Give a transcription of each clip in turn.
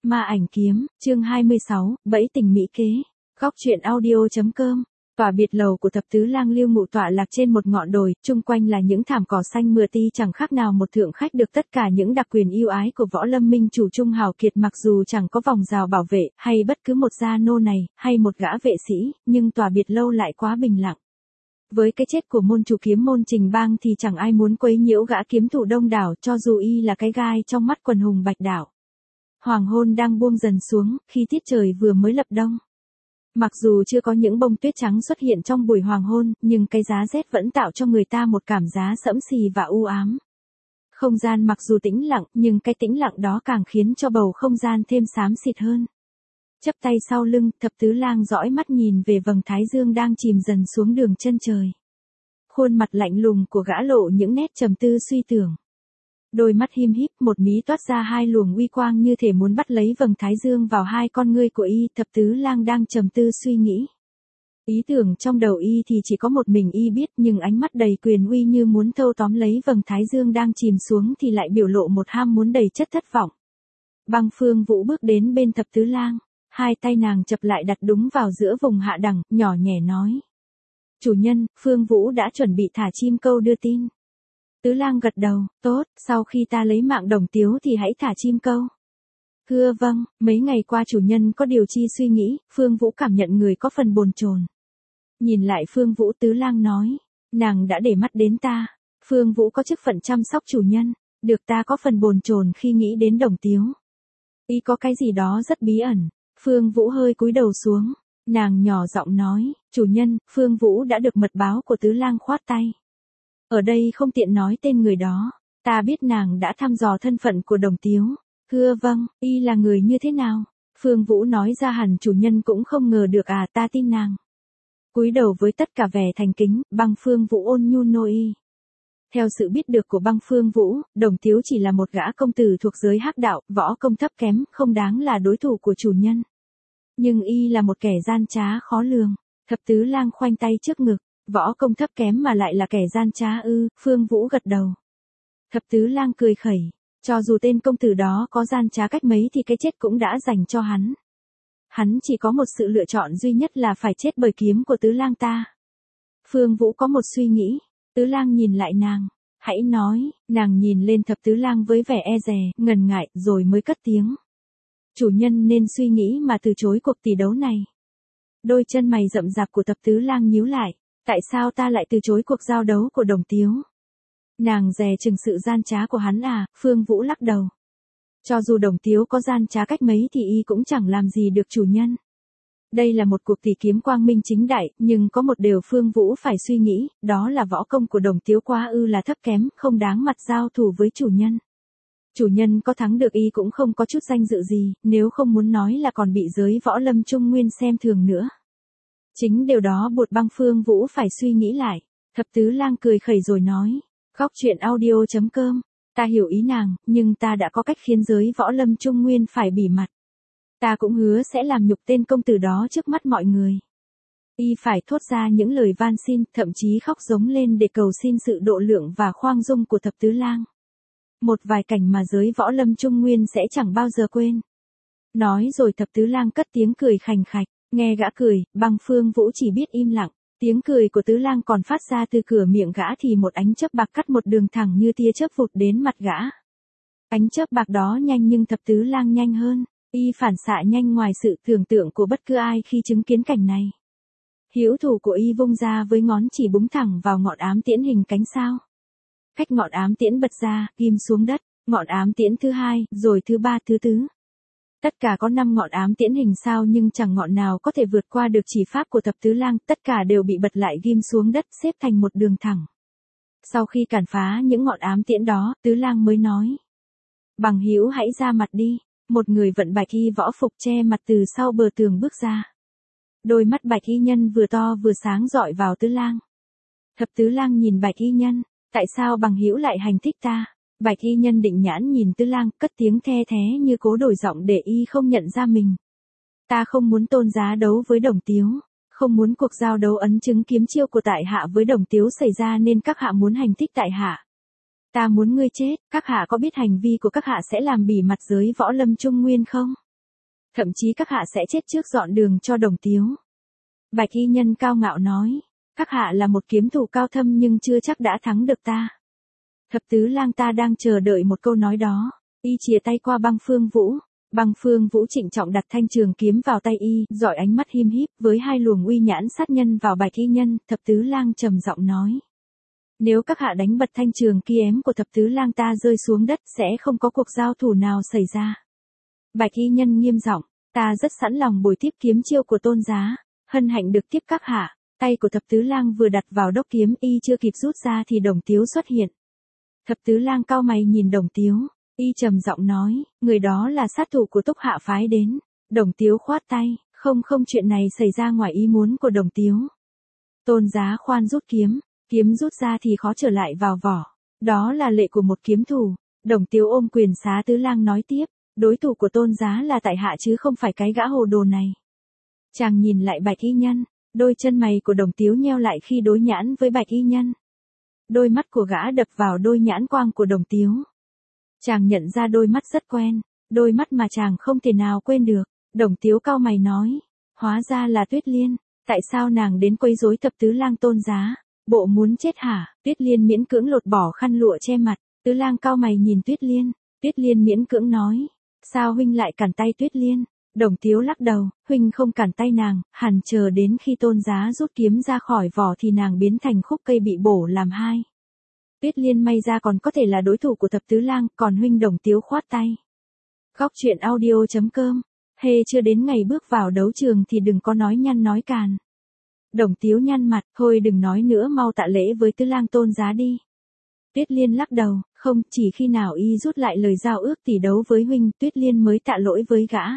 Ma ảnh kiếm, chương 26, bẫy tình mỹ kế. Góc truyện audio.com. Tòa biệt lầu của thập tứ lang Lưu Ngụ tọa lạc trên một ngọn đồi, chung quanh là những thảm cỏ xanh mượt ti chẳng khác nào một thượng khách được tất cả những đặc quyền ưu ái của võ lâm minh chủ trung hào kiệt, mặc dù chẳng có vòng rào bảo vệ, hay bất cứ một gia nô này, hay một gã vệ sĩ, nhưng tòa biệt lâu lại quá bình lặng. Với cái chết của môn chủ kiếm môn Trình Bang thì chẳng ai muốn quấy nhiễu gã kiếm thủ đông đảo, cho dù y là cái gai trong mắt quần hùng Bạch Đảo. Hoàng hôn đang buông dần xuống, khi tiết trời vừa mới lập đông. Mặc dù chưa có những bông tuyết trắng xuất hiện trong buổi hoàng hôn, nhưng cái giá rét vẫn tạo cho người ta một cảm giác sẫm xì và u ám. Không gian mặc dù tĩnh lặng, nhưng cái tĩnh lặng đó càng khiến cho bầu không gian thêm xám xịt hơn. Chắp tay sau lưng, thập tứ lang dõi mắt nhìn về vầng thái dương đang chìm dần xuống đường chân trời. Khuôn mặt lạnh lùng của gã lộ những nét trầm tư suy tưởng. Đôi mắt him híp, một mí toát ra hai luồng uy quang như thể muốn bắt lấy vầng thái dương vào hai con ngươi của y. Thập tứ lang đang trầm tư suy nghĩ. Ý tưởng trong đầu y thì chỉ có một mình y biết, nhưng ánh mắt đầy quyền uy như muốn thâu tóm lấy vầng thái dương đang chìm xuống thì lại biểu lộ một ham muốn đầy chất thất vọng. Băng Phương Vũ bước đến bên thập tứ lang, hai tay nàng chập lại đặt đúng vào giữa vùng hạ đẳng, nhỏ nhẹ nói: "Chủ nhân, Phương Vũ đã chuẩn bị thả chim câu đưa tin." Tứ lang gật đầu: "Tốt, sau khi ta lấy mạng Đồng Tiếu thì hãy thả chim câu." "Thưa vâng." Mấy ngày qua chủ nhân có điều chi suy nghĩ? Phương Vũ cảm nhận người có phần bồn chồn. Nhìn lại Phương Vũ, Tứ lang nói: "Nàng đã để mắt đến ta." Phương Vũ có chức phận chăm sóc chủ nhân, được ta có phần bồn chồn khi nghĩ đến Đồng Tiếu. Y có cái gì đó rất bí ẩn. Phương Vũ hơi cúi đầu xuống, nàng nhỏ giọng nói: "Chủ nhân, Phương Vũ đã được mật báo của Tứ lang khoát tay. Ở đây không tiện nói tên người đó, ta biết nàng đã thăm dò thân phận của Đồng Tiếu." "Thưa vâng." "Y là người như thế nào?" Phương Vũ nói ra hẳn chủ nhân cũng không ngờ được à, ta tin nàng. Cúi đầu với tất cả vẻ thành kính, Băng Phương Vũ ôn nhu nôi y. Theo sự biết được của Băng Phương Vũ, Đồng Tiếu chỉ là một gã công tử thuộc giới hắc đạo, võ công thấp kém, không đáng là đối thủ của chủ nhân. Nhưng y là một kẻ gian trá khó lường. Thập tứ lang khoanh tay trước ngực: "Võ công thấp kém mà lại là kẻ gian trá ư?" Phương Vũ gật đầu. Thập tứ lang cười khẩy: "Cho dù tên công tử đó có gian trá cách mấy thì cái chết cũng đã dành cho hắn. Hắn chỉ có một sự lựa chọn duy nhất là phải chết bởi kiếm của Tứ lang ta." Phương Vũ có một suy nghĩ. Tứ lang nhìn lại nàng: "Hãy nói." Nàng nhìn lên thập tứ lang với vẻ e dè, ngần ngại, rồi mới cất tiếng: "Chủ nhân nên suy nghĩ mà từ chối cuộc tỷ đấu này." Đôi chân mày rậm rạp của thập tứ lang nhíu lại: "Tại sao ta lại từ chối cuộc giao đấu của Đồng Tiếu?" Nàng dè chừng sự gian trá của hắn à? Phương Vũ lắc đầu: "Cho dù Đồng Tiếu có gian trá cách mấy thì y cũng chẳng làm gì được chủ nhân. Đây là một cuộc tỷ kiếm quang minh chính đại, nhưng có một điều Phương Vũ phải suy nghĩ, đó là võ công của Đồng Tiếu quá ư là thấp kém, không đáng mặt giao thủ với chủ nhân. Chủ nhân có thắng được y cũng không có chút danh dự gì, nếu không muốn nói là còn bị giới võ lâm trung nguyên xem thường nữa." Chính điều đó buộc Băng Phương Vũ phải suy nghĩ lại. Thập tứ lang cười khẩy rồi nói: "Góc truyện audio.com. Ta hiểu ý nàng, nhưng ta đã có cách khiến giới võ lâm trung nguyên phải bỉ mặt. Ta cũng hứa sẽ làm nhục tên công tử đó trước mắt mọi người." Y phải thốt ra những lời van xin, thậm chí khóc giống lên để cầu xin sự độ lượng và khoan dung của thập tứ lang. Một vài cảnh mà giới võ lâm trung nguyên sẽ chẳng bao giờ quên. Nói rồi thập tứ lang cất tiếng cười khành khạch. Nghe gã cười, Băng Phương Vũ chỉ biết im lặng. Tiếng cười của tứ lang còn phát ra từ cửa miệng gã thì một ánh chớp bạc cắt một đường thẳng như tia chớp vụt đến mặt gã. Ánh chớp bạc đó nhanh nhưng thập tứ lang nhanh hơn. Y phản xạ nhanh ngoài sự tưởng tượng của bất cứ ai khi chứng kiến cảnh này. Hữu thủ của y vung ra với ngón chỉ búng thẳng vào ngọn ám tiễn hình cánh sao. Cách ngọn ám tiễn bật ra, ghim xuống đất, ngọn ám tiễn thứ hai, rồi thứ ba, thứ tứ. Tất cả có 5 ngọn ám tiễn hình sao nhưng chẳng ngọn nào có thể vượt qua được chỉ pháp của thập tứ lang, tất cả đều bị bật lại ghim xuống đất xếp thành một đường thẳng. Sau khi cản phá những ngọn ám tiễn đó, tứ lang mới nói: "Bằng hữu hãy ra mặt đi." Một người vận bạch y võ phục che mặt từ sau bờ tường bước ra. Đôi mắt bạch y nhân vừa to vừa sáng dọi vào tứ lang. Thập tứ lang nhìn bạch y nhân: "Tại sao bằng hữu lại hành thích ta?" Bạch y nhân định nhãn nhìn tứ lang, cất tiếng the thé như cố đổi giọng để y không nhận ra mình: "Ta không muốn tôn giá đấu với Đồng Tiếu, không muốn cuộc giao đấu ấn chứng kiếm chiêu của tại hạ với Đồng Tiếu xảy ra nên các hạ muốn hành thích tại hạ. Ta muốn ngươi chết, các hạ có biết hành vi của các hạ sẽ làm bỉ mặt giới võ lâm trung nguyên không?" Thậm chí các hạ sẽ chết trước dọn đường cho Đồng Tiếu. Bạch y nhân cao ngạo nói, các hạ là một kiếm thủ cao thâm nhưng chưa chắc đã thắng được ta. Thập tứ lang ta đang chờ đợi một câu nói đó, y chìa tay qua Băng Phương Vũ. Băng Phương Vũ trịnh trọng đặt thanh trường kiếm vào tay y, dọi ánh mắt him híp với hai luồng uy nhãn sát nhân vào Bạch y nhân, thập tứ lang trầm giọng nói. Nếu các hạ đánh bật thanh trường kiếm của thập tứ lang ta rơi xuống đất sẽ không có cuộc giao thủ nào xảy ra. Bạch y nhân nghiêm giọng, ta rất sẵn lòng bồi tiếp kiếm chiêu của Tôn Giá, hân hạnh được tiếp các hạ. Tay của thập tứ lang vừa đặt vào đốc kiếm y chưa kịp rút ra thì Đồng Tiếu xuất hiện. Thập tứ lang cau mày nhìn Đồng Tiếu, y trầm giọng nói, người đó là sát thủ của Túc Hạ phái đến. Đồng Tiếu khoát tay, không chuyện này xảy ra ngoài ý muốn của Đồng Tiếu. Tôn Giá khoan rút kiếm rút ra thì khó trở lại vào vỏ. Đó là lệ của một kiếm thủ. Đồng Tiếu ôm quyền xá tứ lang nói tiếp, đối thủ của Tôn Giá là tại hạ chứ không phải cái gã hồ đồ này. Chàng nhìn lại Bạch y nhân, đôi chân mày của Đồng Tiếu nheo lại khi đối nhãn với Bạch y nhân. Đôi mắt của gã đập vào đôi nhãn quang của Đồng Tiếu. Chàng nhận ra đôi mắt rất quen, đôi mắt mà chàng không thể nào quên được. Đồng Tiếu cau mày nói, hóa ra là Tuyết Liên, tại sao nàng đến quấy rối thập tứ lang Tôn Giá, bộ muốn chết hả? Tuyết Liên miễn cưỡng lột bỏ khăn lụa che mặt, tứ lang cau mày nhìn Tuyết Liên miễn cưỡng nói, sao huynh lại cản tay Tuyết Liên? Đồng Tiếu lắc đầu, huynh không cản tay nàng, hẳn chờ đến khi Tôn Giá rút kiếm ra khỏi vỏ thì nàng biến thành khúc cây bị bổ làm hai. Tuyết Liên may ra còn có thể là đối thủ của thập tứ lang, còn huynh Đồng Tiếu khoát tay. Góc truyện audio.com, chưa đến ngày bước vào đấu trường thì đừng có nói nhăn nói càn. Đồng Tiếu nhăn mặt, thôi đừng nói nữa, mau tạ lễ với tứ lang Tôn Giá đi. Tuyết Liên lắc đầu, không, chỉ khi nào y rút lại lời giao ước tỷ đấu với huynh, Tuyết Liên mới tạ lỗi với gã.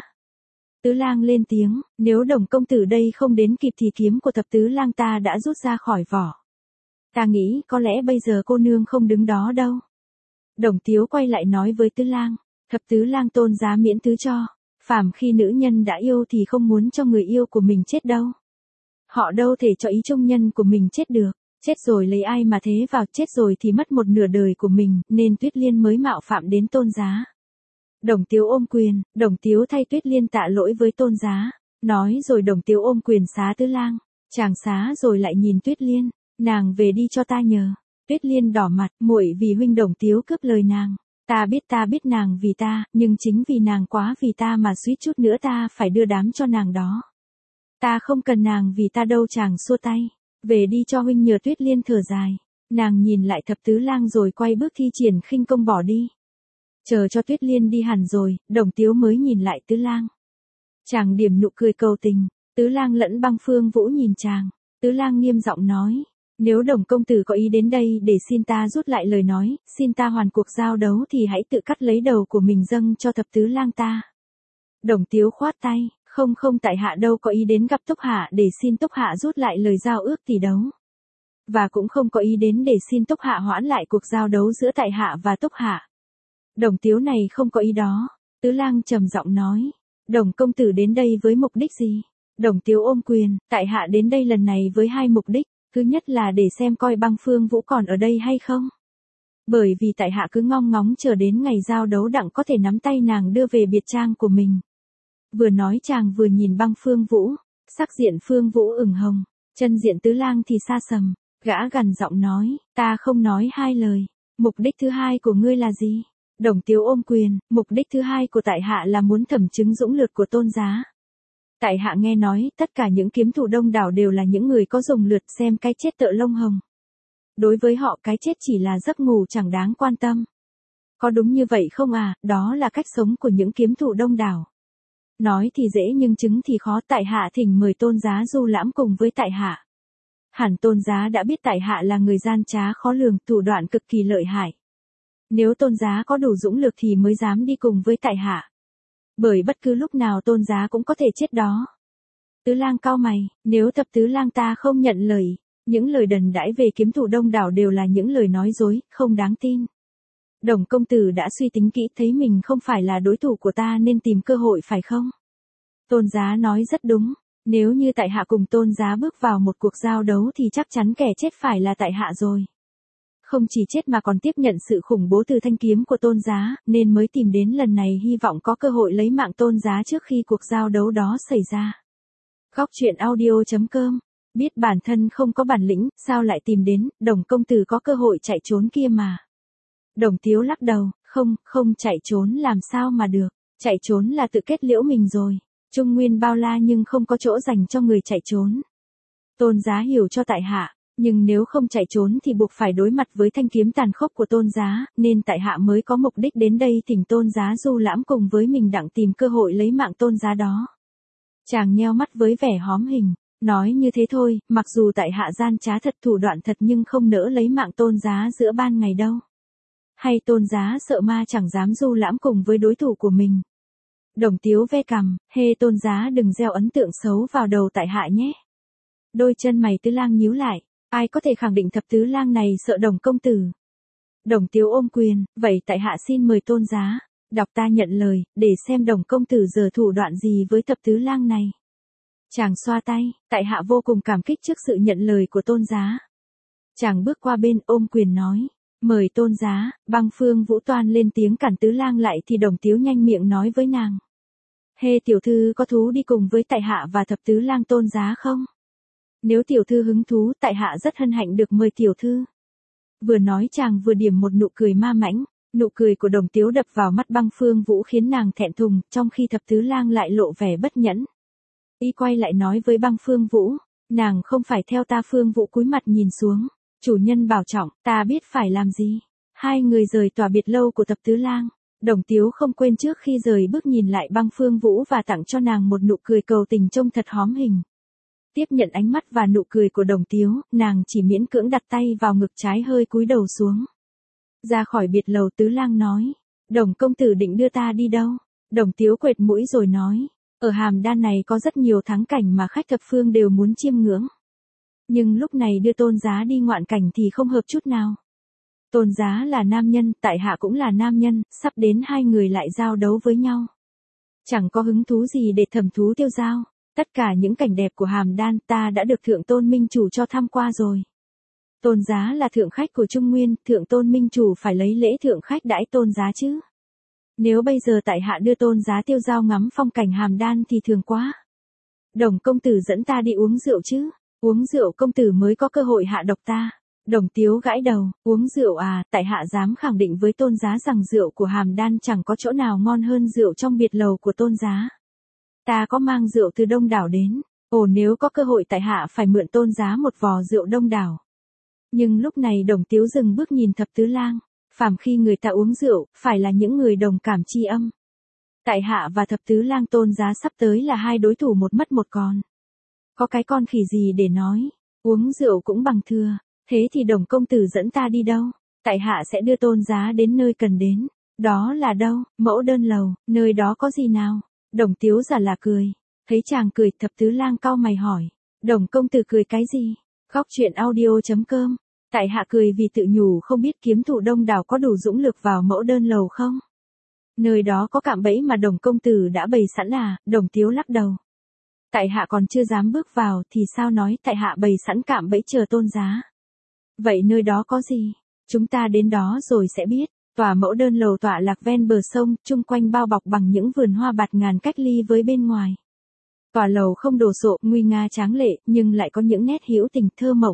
Tứ lang lên tiếng, nếu Đồng công tử đây không đến kịp thì kiếm của thập tứ lang ta đã rút ra khỏi vỏ. Ta nghĩ có lẽ bây giờ cô nương không đứng đó đâu. Đồng Tiếu quay lại nói với tứ lang, thập tứ lang Tôn Giá miễn thứ cho, phàm khi nữ nhân đã yêu thì không muốn cho người yêu của mình chết đâu. Họ đâu thể cho ý trung nhân của mình chết được, chết rồi lấy ai mà thế vào, chết rồi thì mất một nửa đời của mình, nên Tuyết Liên mới mạo phạm đến Tôn Giá. Đồng Tiếu ôm quyền, Đồng Tiếu thay Tuyết Liên tạ lỗi với Tôn Giá, nói rồi Đồng Tiếu ôm quyền xá tứ lang, chàng xá rồi lại nhìn Tuyết Liên, nàng về đi cho ta nhờ. Tuyết Liên đỏ mặt, muội vì huynh Đồng Tiếu cướp lời nàng, ta biết nàng vì ta, nhưng chính vì nàng quá vì ta mà suýt chút nữa ta phải đưa đám cho nàng đó. Ta không cần nàng vì ta đâu, chàng xua tay, về đi cho huynh nhờ. Tuyết Liên thở dài, nàng nhìn lại thập tứ lang rồi quay bước thi triển khinh công bỏ đi. Chờ cho Tuyết Liên đi hẳn rồi, Đồng Tiếu mới nhìn lại tứ lang. Chàng điểm nụ cười cầu tình, tứ lang lẫn Băng Phương Vũ nhìn chàng, tứ lang nghiêm giọng nói, nếu Đồng công tử có ý đến đây để xin ta rút lại lời nói, xin ta hoàn cuộc giao đấu thì hãy tự cắt lấy đầu của mình dâng cho thập tứ lang ta. Đồng Tiếu khoát tay, không tại hạ đâu có ý đến gặp Túc Hạ để xin Túc Hạ rút lại lời giao ước tỷ đấu. Và cũng không có ý đến để xin Túc Hạ hoãn lại cuộc giao đấu giữa tại hạ và Túc Hạ. Đồng Tiếu này không có ý đó. Tứ lang trầm giọng nói, Đồng công tử đến đây với mục đích gì? Đồng Tiếu ôm quyền, tại hạ đến đây lần này với hai mục đích, thứ nhất là để xem coi Băng Phương Vũ còn ở đây hay không. Bởi vì tại hạ cứ ngong ngóng chờ đến ngày giao đấu đặng có thể nắm tay nàng đưa về biệt trang của mình. Vừa nói chàng vừa nhìn Băng Phương Vũ, sắc diện Phương Vũ ửng hồng, chân diện tứ lang thì xa sầm, gã gằn giọng nói, ta không nói hai lời, mục đích thứ hai của ngươi là gì? Đồng Tiếu ôm quyền, mục đích thứ hai của tại hạ là muốn thẩm chứng dũng lược của Tôn Giá. Tại hạ nghe nói, tất cả những kiếm thủ đông đảo đều là những người có dùng lượt xem cái chết tợ lông hồng. Đối với họ cái chết chỉ là giấc ngủ chẳng đáng quan tâm. Có đúng như vậy không à? Đó là cách sống của những kiếm thủ đông đảo. Nói thì dễ nhưng chứng thì khó. Tại hạ thỉnh mời Tôn Giá du lãm cùng với tại hạ. Hẳn Tôn Giá đã biết tại hạ là người gian trá khó lường, thủ đoạn cực kỳ lợi hại. Nếu Tôn Giá có đủ dũng lực thì mới dám đi cùng với tại hạ. Bởi bất cứ lúc nào Tôn Giá cũng có thể chết đó. Tứ lang cau mày, nếu thập tứ lang ta không nhận lời, những lời đần đãi về kiếm thủ đông đảo đều là những lời nói dối, không đáng tin. Đồng công tử đã suy tính kỹ thấy mình không phải là đối thủ của ta nên tìm cơ hội phải không? Tôn Giá nói rất đúng, nếu như tại hạ cùng Tôn Giá bước vào một cuộc giao đấu thì chắc chắn kẻ chết phải là tại hạ rồi. Không chỉ chết mà còn tiếp nhận sự khủng bố từ thanh kiếm của Tôn Giá, nên mới tìm đến lần này hy vọng có cơ hội lấy mạng Tôn Giá trước khi cuộc giao đấu đó xảy ra. Góc truyện audio.com. Biết bản thân không có bản lĩnh, sao lại tìm đến, Đồng công tử có cơ hội chạy trốn kia mà. Đồng Tiếu lắc đầu, không chạy trốn làm sao mà được, chạy trốn là tự kết liễu mình rồi. Trung nguyên bao la nhưng không có chỗ dành cho người chạy trốn. Tôn Giá hiểu cho tại hạ, nhưng nếu không chạy trốn thì buộc phải đối mặt với thanh kiếm tàn khốc của Tôn Giá, nên tại hạ mới có mục đích đến đây thỉnh Tôn Giá du lãm cùng với mình đặng tìm cơ hội lấy mạng Tôn Giá đó. Chàng nheo mắt với vẻ hóm hình, nói như thế thôi, mặc dù tại hạ gian trá thật thủ đoạn thật nhưng không nỡ lấy mạng Tôn Giá giữa ban ngày đâu. Hay Tôn Giá sợ ma chẳng dám du lãm cùng với đối thủ của mình. Đồng Tiếu ve cằm, Tôn Giá đừng gieo ấn tượng xấu vào đầu tại hạ nhé. Đôi chân mày Tứ Lang nhíu lại, ai có thể khẳng định thập tứ lang này sợ Đồng công tử. Đồng Tiếu ôm quyền, vậy tại hạ xin mời Tôn Giá, đọc ta nhận lời, để xem Đồng công tử giở thủ đoạn gì với thập tứ lang này. Chàng xoa tay, tại hạ vô cùng cảm kích trước sự nhận lời của Tôn Giá. Chàng bước qua bên ôm quyền nói, mời Tôn Giá. Băng Phương Vũ toan lên tiếng cản Tứ Lang lại thì Đồng Tiếu nhanh miệng nói với nàng. Tiểu thư có thú đi cùng với tại hạ và thập tứ lang Tôn Giá không? Nếu tiểu thư hứng thú, tại hạ rất hân hạnh được mời tiểu thư. Vừa nói chàng vừa điểm một nụ cười ma mãnh, nụ cười của Đồng Tiếu đập vào mắt Băng Phương Vũ khiến nàng thẹn thùng, trong khi thập tứ lang lại lộ vẻ bất nhẫn. Y quay lại nói với Băng Phương Vũ, nàng không phải theo ta. Phương Vũ cúi mặt nhìn xuống, chủ nhân bảo trọng, ta biết phải làm gì. Hai người rời tòa biệt lâu của thập tứ lang. Đồng Tiếu không quên trước khi rời bước nhìn lại Băng Phương Vũ và tặng cho nàng một nụ cười cầu tình trông thật hóm hình. Tiếp nhận ánh mắt và nụ cười của Đồng Tiếu, nàng chỉ miễn cưỡng đặt tay vào ngực trái hơi cúi đầu xuống. Ra khỏi biệt lầu Tứ Lang nói, Đồng công tử định đưa ta đi đâu? Đồng Tiếu quệt mũi rồi nói, ở Hàm Đan này có rất nhiều thắng cảnh mà khách thập phương đều muốn chiêm ngưỡng. Nhưng lúc này đưa Tôn Giá đi ngoạn cảnh thì không hợp chút nào. Tôn Giá là nam nhân, tại hạ cũng là nam nhân, sắp đến hai người lại giao đấu với nhau. Chẳng có hứng thú gì để thẩm thú tiêu dao. Tất cả những cảnh đẹp của Hàm Đan ta đã được Thượng Tôn Minh Chủ cho tham qua rồi. Tôn Giá là thượng khách của Trung Nguyên, Thượng Tôn Minh Chủ phải lấy lễ thượng khách đãi Tôn Giá chứ. Nếu bây giờ tại hạ đưa Tôn Giá tiêu dao ngắm phong cảnh Hàm Đan thì thường quá. Đồng công tử dẫn ta đi uống rượu chứ, uống rượu công tử mới có cơ hội hạ độc ta. Đồng Tiếu gãi đầu, uống rượu à, tại hạ dám khẳng định với Tôn Giá rằng rượu của Hàm Đan chẳng có chỗ nào ngon hơn rượu trong biệt lầu của Tôn Giá. Ta có mang rượu từ Đông Đảo đến, nếu có cơ hội tại hạ phải mượn Tôn Giá một vò rượu Đông Đảo. Nhưng lúc này Đồng Tiếu dừng bước nhìn thập tứ lang, phàm khi người ta uống rượu, phải là những người đồng cảm tri âm. Tại hạ và thập tứ lang Tôn Giá sắp tới là hai đối thủ một mất một còn. Có cái con khỉ gì để nói, uống rượu cũng bằng thưa, thế thì Đồng công tử dẫn ta đi đâu? Tại hạ sẽ đưa Tôn Giá đến nơi cần đến. Đó là đâu? Mẫu Đơn lầu, nơi đó có gì nào? Đồng Tiếu giả là cười. Thấy chàng cười, thập tứ lang cau mày hỏi. Đồng công tử cười cái gì? Góc truyện audio.com. Tại hạ cười vì tự nhủ không biết kiếm thủ Đông Đảo có đủ dũng lực vào Mẫu Đơn lầu không? Nơi đó có cạm bẫy mà Đồng công tử đã bày sẵn à? Đồng Tiếu lắc đầu. Tại hạ còn chưa dám bước vào thì sao nói tại hạ bày sẵn cạm bẫy chờ Tôn Giá. Vậy nơi đó có gì? Chúng ta đến đó rồi sẽ biết. Tòa Mẫu Đơn lầu tọa lạc ven bờ sông, chung quanh bao bọc bằng những vườn hoa bạt ngàn cách ly với bên ngoài. Tòa lầu không đồ sộ, nguy nga tráng lệ, nhưng lại có những nét hữu tình thơ mộng.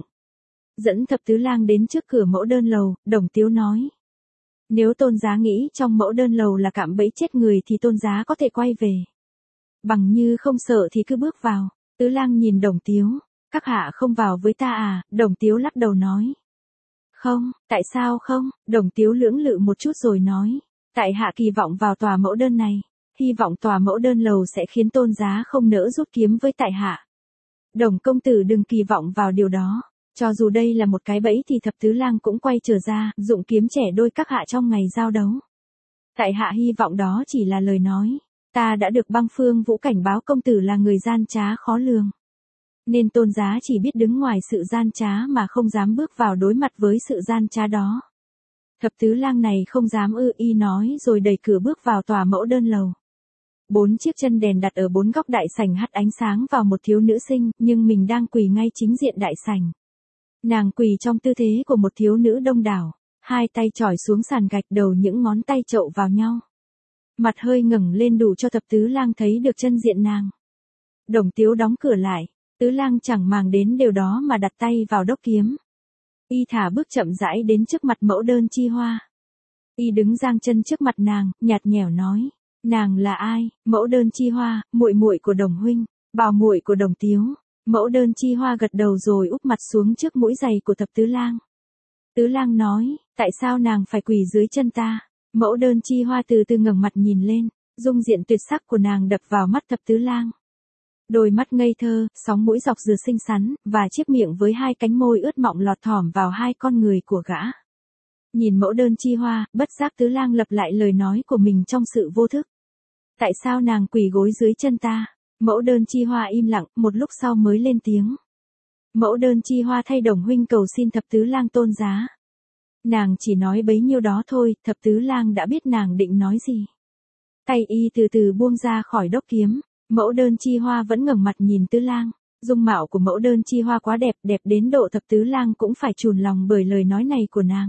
Dẫn thập tứ lang đến trước cửa Mẫu Đơn lầu, Đồng Tiếu nói. Nếu Tôn Giá nghĩ trong Mẫu Đơn lầu là cạm bẫy chết người thì Tôn Giá có thể quay về. Bằng như không sợ thì cứ bước vào. Tứ lang nhìn Đồng Tiếu. Các hạ không vào với ta à? Đồng Tiếu lắc đầu nói. Không, tại sao không? Đồng Tiếu lưỡng lự một chút rồi nói. Tại hạ kỳ vọng vào tòa Mẫu Đơn này. Hy vọng tòa Mẫu Đơn lầu sẽ khiến Tôn Giá không nỡ rút kiếm với tại hạ. Đồng công tử đừng kỳ vọng vào điều đó. Cho dù đây là một cái bẫy thì thập tứ lang cũng quay trở ra, dụng kiếm trẻ đôi các hạ trong ngày giao đấu. Tại hạ hy vọng đó chỉ là lời nói. Ta đã được Băng Phương Vũ cảnh báo công tử là người gian trá khó lường. Nên Tôn Giá chỉ biết đứng ngoài sự gian trá mà không dám bước vào đối mặt với sự gian trá đó. Thập tứ lang này không dám y nói rồi đẩy cửa bước vào tòa Mẫu Đơn lầu. 4 chiếc chân đèn đặt ở 4 góc đại sảnh hắt ánh sáng vào một thiếu nữ sinh, nhưng mình đang quỳ ngay chính diện đại sảnh. Nàng quỳ trong tư thế của một thiếu nữ đông đảo, hai tay chỏi xuống sàn gạch, đầu những ngón tay chậu vào nhau. Mặt hơi ngẩng lên đủ cho Thập Tứ Lang thấy được chân diện nàng. Đồng Tiếu đóng cửa lại, Tứ Lang chẳng màng đến điều đó mà đặt tay vào đốc kiếm. Y thả bước chậm rãi đến trước mặt Mẫu Đơn Chi Hoa. Y đứng giang chân trước mặt nàng, nhạt nhẽo nói, nàng là ai? Mẫu Đơn Chi Hoa, muội muội của Đồng huynh, bảo muội của Đồng Tiếu. Mẫu Đơn Chi Hoa gật đầu rồi úp mặt xuống trước mũi giày của Thập Tứ Lang. Tứ Lang nói, tại sao nàng phải quỳ dưới chân ta? Mẫu Đơn Chi Hoa từ từ ngẩng mặt nhìn lên, dung diện tuyệt sắc của nàng đập vào mắt Thập Tứ Lang. Đôi mắt ngây thơ, sóng mũi dọc dừa xinh xắn, và chiếc miệng với hai cánh môi ướt mọng lọt thỏm vào hai con người của gã. Nhìn Mẫu Đơn Chi Hoa, bất giác Tứ Lang lặp lại lời nói của mình trong sự vô thức. Tại sao nàng quỳ gối dưới chân ta? Mẫu Đơn Chi Hoa im lặng, một lúc sau mới lên tiếng. Mẫu Đơn Chi Hoa thay Đồng huynh cầu xin Thập Tứ Lang tôn giá. Nàng chỉ nói bấy nhiêu đó thôi, Thập Tứ Lang đã biết nàng định nói gì. Tay y từ từ buông ra khỏi đốc kiếm, Mẫu Đơn Chi Hoa vẫn ngẩng mặt nhìn Tứ Lang. Dung mạo của Mẫu Đơn Chi Hoa quá đẹp, đẹp đến độ Thập Tứ Lang cũng phải chùn lòng bởi lời nói này của nàng.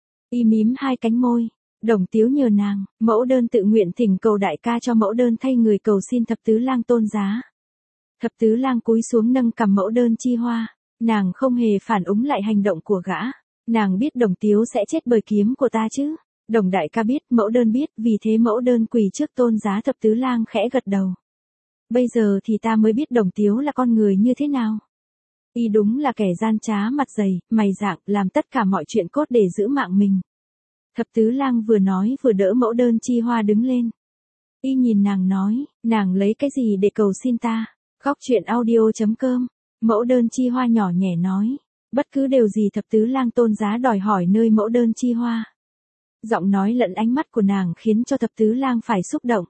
Y mím hai cánh môi. Đồng Tiếu nhờ nàng, Mẫu Đơn tự nguyện thỉnh cầu đại ca cho Mẫu Đơn thay người cầu xin Thập Tứ Lang tôn giá. Thập Tứ Lang cúi xuống nâng cằm Mẫu Đơn Chi Hoa, nàng không hề phản ứng lại hành động của gã. Nàng biết Đồng Tiếu sẽ chết bởi kiếm của ta chứ. Đồng đại ca biết, Mẫu Đơn biết, vì thế Mẫu Đơn quỳ trước tôn giá. Thập Tứ Lang khẽ gật đầu. Bây giờ thì ta mới biết Đồng Tiếu là con người như thế nào. Y đúng là kẻ gian trá mặt dày, mày rạng, làm tất cả mọi chuyện cốt để giữ mạng mình. Thập Tứ Lang vừa nói vừa đỡ Mẫu Đơn Chi Hoa đứng lên. Y nhìn nàng nói, nàng lấy cái gì để cầu xin ta? Góc truyện audio.com. Mẫu Đơn Chi Hoa nhỏ nhẹ nói, bất cứ điều gì Thập Tứ Lang tôn giá đòi hỏi nơi Mẫu Đơn Chi Hoa. Giọng nói lẫn ánh mắt của nàng khiến cho Thập Tứ Lang phải xúc động.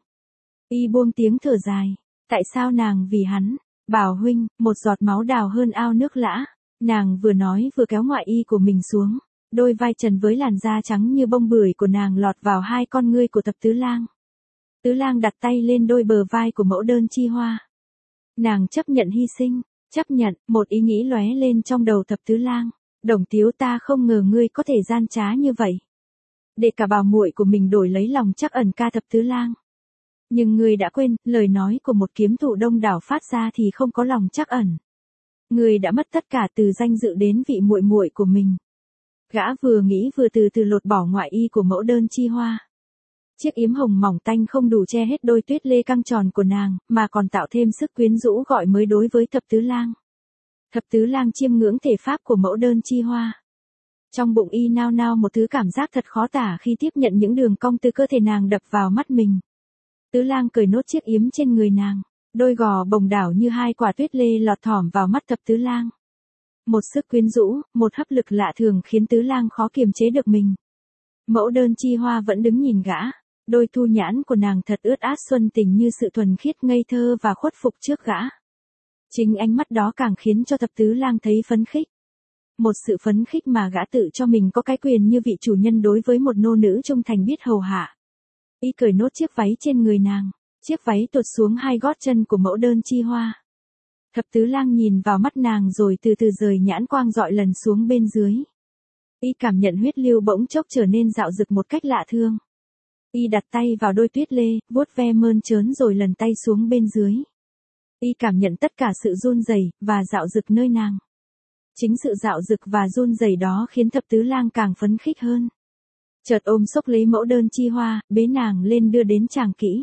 Y buông tiếng thở dài, tại sao nàng vì hắn? Bảo huynh, một giọt máu đào hơn ao nước lã. Nàng vừa nói vừa kéo ngoại y của mình xuống. Đôi vai trần với làn da trắng như bông bưởi của nàng lọt vào hai con ngươi của Thập Tứ Lang. Tứ Lang đặt tay lên đôi bờ vai của Mẫu Đơn Chi Hoa. Nàng chấp nhận hy sinh, chấp nhận, một ý nghĩ lóe lên trong đầu Thập Tứ Lang. Đồng Tiếu, ta không ngờ ngươi có thể gian trá như vậy. Để cả bảo muội của mình đổi lấy lòng trắc ẩn ca Thập Tứ Lang. Nhưng ngươi đã quên, lời nói của một kiếm thủ đông đảo phát ra thì không có lòng trắc ẩn. Ngươi đã mất tất cả từ danh dự đến vị muội muội của mình. Gã vừa nghĩ vừa từ từ lột bỏ ngoại y của Mẫu Đơn Chi Hoa. Chiếc yếm hồng mỏng tanh không đủ che hết đôi tuyết lê căng tròn của nàng, mà còn tạo thêm sức quyến rũ gọi mới đối với Thập Tứ Lang. Thập Tứ Lang chiêm ngưỡng thể pháp của Mẫu Đơn Chi Hoa. Trong bụng y nao nao một thứ cảm giác thật khó tả khi tiếp nhận những đường cong từ cơ thể nàng đập vào mắt mình. Tứ Lang cởi nốt chiếc yếm trên người nàng, đôi gò bồng đảo như hai quả tuyết lê lọt thỏm vào mắt Thập Tứ Lang. Một sức quyến rũ, một hấp lực lạ thường khiến Tứ Lang khó kiềm chế được mình. Mẫu Đơn Chi Hoa vẫn đứng nhìn gã, đôi thu nhãn của nàng thật ướt át xuân tình như sự thuần khiết ngây thơ và khuất phục trước gã. Chính ánh mắt đó càng khiến cho Thập Tứ Lang thấy phấn khích. Một sự phấn khích mà gã tự cho mình có cái quyền như vị chủ nhân đối với một nô nữ trung thành biết hầu hạ. Y cởi nốt chiếc váy trên người nàng, chiếc váy tuột xuống hai gót chân của Mẫu Đơn Chi Hoa. Thập Tứ Lang nhìn vào mắt nàng rồi từ từ rời nhãn quang dọi lần xuống bên dưới. Y cảm nhận huyết lưu bỗng chốc trở nên dạo dực một cách lạ thương. Y đặt tay vào đôi tuyết lê, vuốt ve mơn trớn rồi lần tay xuống bên dưới. Y cảm nhận tất cả sự run rẩy và dạo dực nơi nàng. Chính sự dạo dực và run rẩy đó khiến Thập Tứ Lang càng phấn khích hơn. Chợt ôm xốc lấy Mẫu Đơn Chi Hoa, bế nàng lên đưa đến tràng kỹ.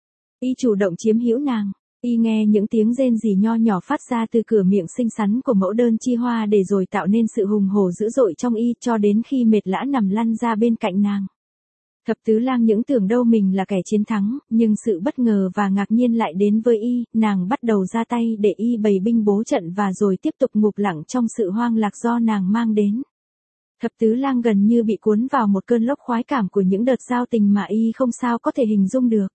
Y chủ động chiếm hữu nàng. Y nghe những tiếng rên rỉ nho nhỏ phát ra từ cửa miệng xinh xắn của Mẫu Đơn Chi Hoa để rồi tạo nên sự hùng hổ dữ dội trong y cho đến khi mệt lã nằm lăn ra bên cạnh nàng. Thập Tứ Lang những tưởng đâu mình là kẻ chiến thắng, nhưng sự bất ngờ và ngạc nhiên lại đến với y, nàng bắt đầu ra tay để y bày binh bố trận và rồi tiếp tục ngụp lặng trong sự hoang lạc do nàng mang đến. Thập Tứ Lang gần như bị cuốn vào một cơn lốc khoái cảm của những đợt giao tình mà y không sao có thể hình dung được.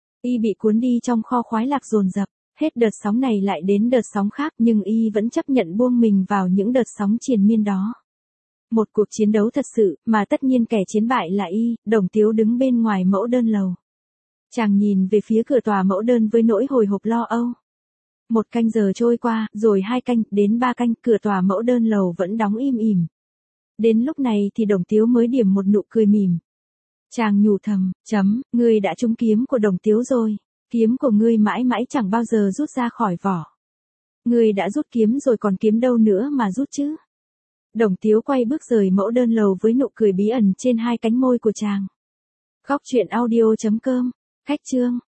Y bị cuốn đi trong kho khoái lạc dồn dập, hết đợt sóng này lại đến đợt sóng khác nhưng y vẫn chấp nhận buông mình vào những đợt sóng triền miên đó. Một cuộc chiến đấu thật sự, mà tất nhiên kẻ chiến bại là y. Đồng Tiếu đứng bên ngoài Mẫu Đơn lầu. Chàng nhìn về phía cửa tòa Mẫu Đơn với nỗi hồi hộp lo âu. 1 canh giờ trôi qua, rồi 2 canh, đến 3 canh, cửa tòa mẫu đơn lầu vẫn đóng im ỉm. Đến lúc này thì Đồng Tiếu mới điểm một nụ cười mỉm. Chàng nhủ thầm, ngươi đã trúng kiếm của Đồng Tiếu rồi. Kiếm của ngươi mãi mãi chẳng bao giờ rút ra khỏi vỏ. Ngươi đã rút kiếm rồi còn kiếm đâu nữa mà rút chứ. Đồng Tiếu quay bước rời mẫu đơn lầu với nụ cười bí ẩn trên hai cánh môi của chàng. Góc truyện audio.com. Khách chương.